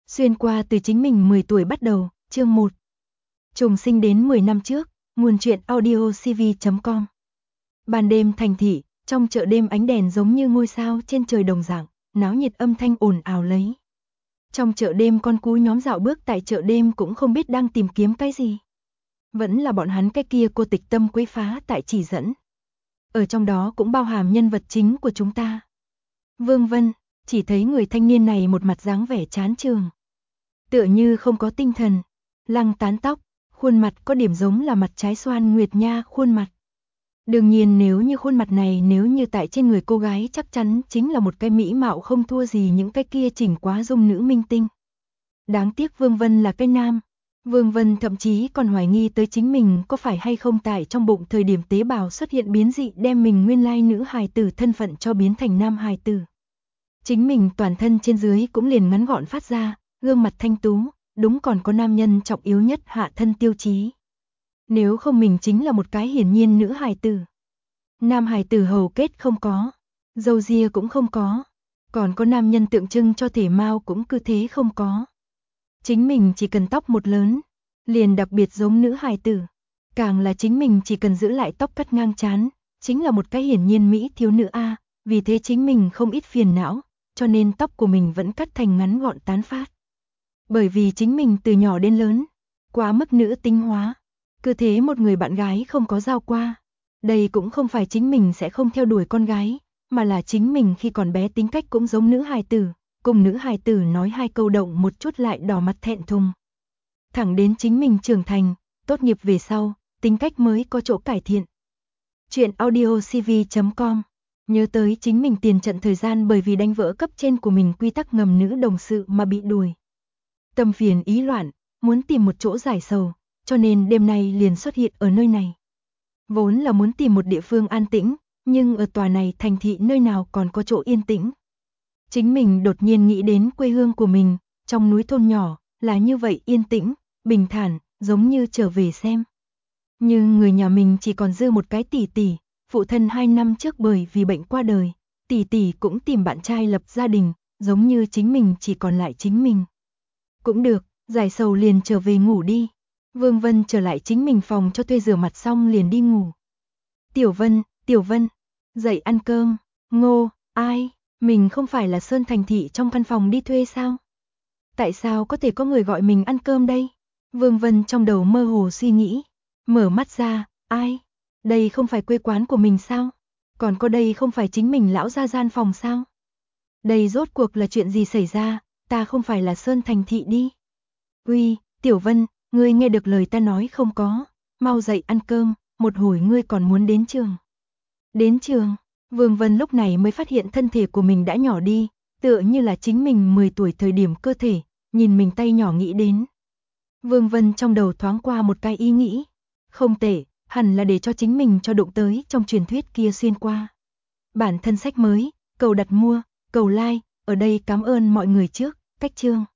Xuyên qua từ chính mình 10 tuổi bắt đầu, chương 1. Trùng sinh đến 10 năm trước, nguồn truyện audiocv.com. Ban đêm thành thị, trong chợ đêm ánh đèn giống như ngôi sao trên trời đồng dạng, náo nhiệt âm thanh ồn ào lấy. Trong chợ đêm con cú nhóm dạo bước tại chợ đêm cũng không biết đang tìm kiếm cái gì. Vẫn là bọn hắn cái kia cô tịch tâm quấy phá tại chỉ dẫn. Ở trong đó cũng bao hàm nhân vật chính của chúng ta. Vương Vân, chỉ thấy người thanh niên này một mặt dáng vẻ chán chường. Tựa như không có tinh thần, lăng tán tóc, khuôn mặt có điểm giống là mặt trái xoan Nguyệt Nha khuôn mặt. Đương nhiên nếu như khuôn mặt này nếu như tại trên người cô gái chắc chắn chính là một cái mỹ mạo không thua gì những cái kia chỉnh quá dung nữ minh tinh. Đáng tiếc Vương Vân là cái nam. Vương Vân thậm chí còn hoài nghi tới chính mình có phải hay không tại trong bụng thời điểm tế bào xuất hiện biến dị đem mình nguyên lai nữ hài tử thân phận cho biến thành nam hài tử. Chính mình toàn thân trên dưới cũng liền ngắn gọn phát ra, gương mặt thanh tú, đúng còn có nam nhân trọng yếu nhất hạ thân tiêu chí. Nếu không mình chính là một cái hiển nhiên nữ hài tử. Nam hài tử hầu kết không có, râu ria cũng không có, còn có nam nhân tượng trưng cho thể mao cũng cứ thế không có. Chính mình chỉ cần tóc một lớn, liền đặc biệt giống nữ hài tử. Càng là chính mình chỉ cần giữ lại tóc cắt ngang trán, chính là một cái hiển nhiên mỹ thiếu nữ A, vì thế chính mình không ít phiền não, cho nên tóc của mình vẫn cắt thành ngắn gọn tán phát. Bởi vì chính mình từ nhỏ đến lớn, quá mức nữ tính hóa, cứ thế một người bạn gái không có giao qua. Đây cũng không phải chính mình sẽ không theo đuổi con gái, mà là chính mình khi còn bé tính cách cũng giống nữ hài tử, cùng nữ hài tử nói hai câu động một chút lại đỏ mặt thẹn thùng. Thẳng đến chính mình trưởng thành, tốt nghiệp về sau, tính cách mới có chỗ cải thiện. Chuyện audiocv.com. Nhớ tới chính mình tiền trận thời gian bởi vì đánh vỡ cấp trên của mình quy tắc ngầm nữ đồng sự mà bị đuổi. Tâm phiền ý loạn, muốn tìm một chỗ giải sầu, cho nên đêm nay liền xuất hiện ở nơi này. Vốn là muốn tìm một địa phương an tĩnh, nhưng ở tòa này thành thị nơi nào còn có chỗ yên tĩnh. Chính mình đột nhiên nghĩ đến quê hương của mình, trong núi thôn nhỏ, là như vậy yên tĩnh, bình thản, giống như trở về xem. Nhưng người nhà mình chỉ còn dư một cái tỷ tỷ, phụ thân 2 năm trước bởi vì bệnh qua đời, tỷ tỷ cũng tìm bạn trai lập gia đình, giống như chính mình chỉ còn lại chính mình. Cũng được, giải sầu liền trở về ngủ đi. Vương Vân trở lại chính mình phòng cho thuê rửa mặt xong liền đi ngủ. Tiểu Vân, dậy ăn cơm. Ngô, ai, mình không phải là Sơn Thành Thị trong căn phòng đi thuê sao? Tại sao có thể có người gọi mình ăn cơm đây? Vương Vân trong đầu mơ hồ suy nghĩ. Mở mắt ra, ai? Đây không phải quê quán của mình sao? Còn có đây không phải chính mình lão ra gian phòng sao? Đây rốt cuộc là chuyện gì xảy ra? Ta không phải là Sơn Thành Thị đi. Uy, Tiểu Vân, ngươi nghe được lời ta nói không có? Mau dậy ăn cơm, một hồi ngươi còn muốn đến trường. Đến trường, Vương Vân lúc này mới phát hiện thân thể của mình đã nhỏ đi, tựa như là chính mình 10 tuổi thời điểm cơ thể, nhìn mình tay nhỏ nghĩ đến. Vương Vân trong đầu thoáng qua một cái ý nghĩ. Không tệ, hẳn là để cho chính mình cho đụng tới trong truyền thuyết kia xuyên qua. Bản thân sách mới, cầu đặt mua, cầu like, ở đây cảm ơn mọi người trước, cách chương.